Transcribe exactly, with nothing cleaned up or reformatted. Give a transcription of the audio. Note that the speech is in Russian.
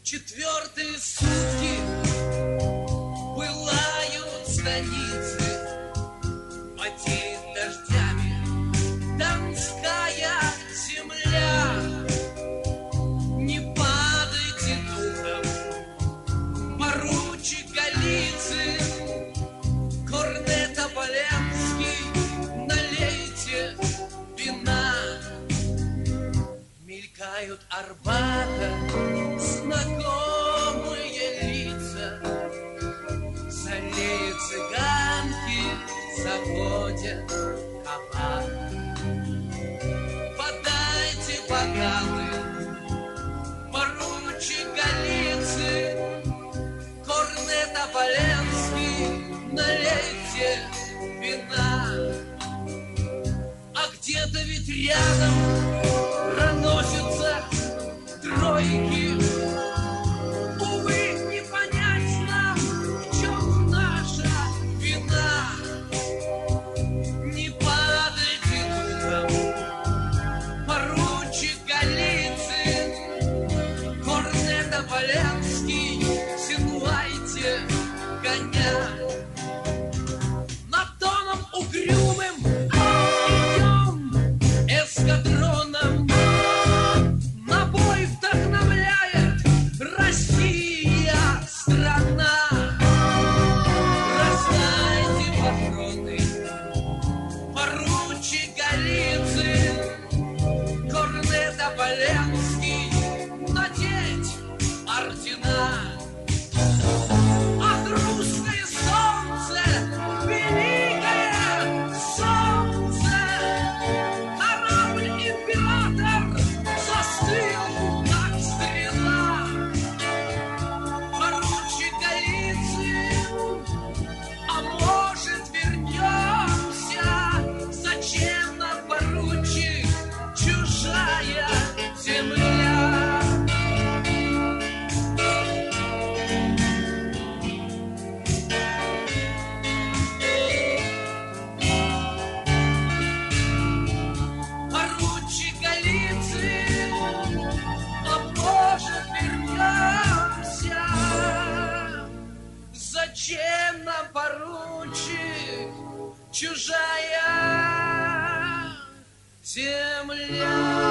Четвертые сутки пылают станицы, потеет дождями донская земля. Не падайте духом, поручик Голицын, корнет Оболенский, налейте вина. Мелькают Арбата знакомые лица, с аллеи цыганки заводят кабак. Подайте бокалы, поручик Голицын, корнет Оболенский, налейте вина. А где-то ведь рядом проносятся тройки. Увы, не понять нам, в чем наша вина. Не падайте духом, поручик Голицын, корнет Оболенский, седлайте коня. Над тоном угрюмым идем эскадроном. На бой вдохновляет Россия, страна. Раздайте патроны, поручик Голицын, корнет Оболенский, надеть ордена. От русское солнце, великое солнце, корабль император застыл, как стрела. Поручик Голицын, а может вернемся? Зачем нам, поручик, чужая земля? Поручик Голицын, а может вернемся? Зачем нам, поручик, чужая земля?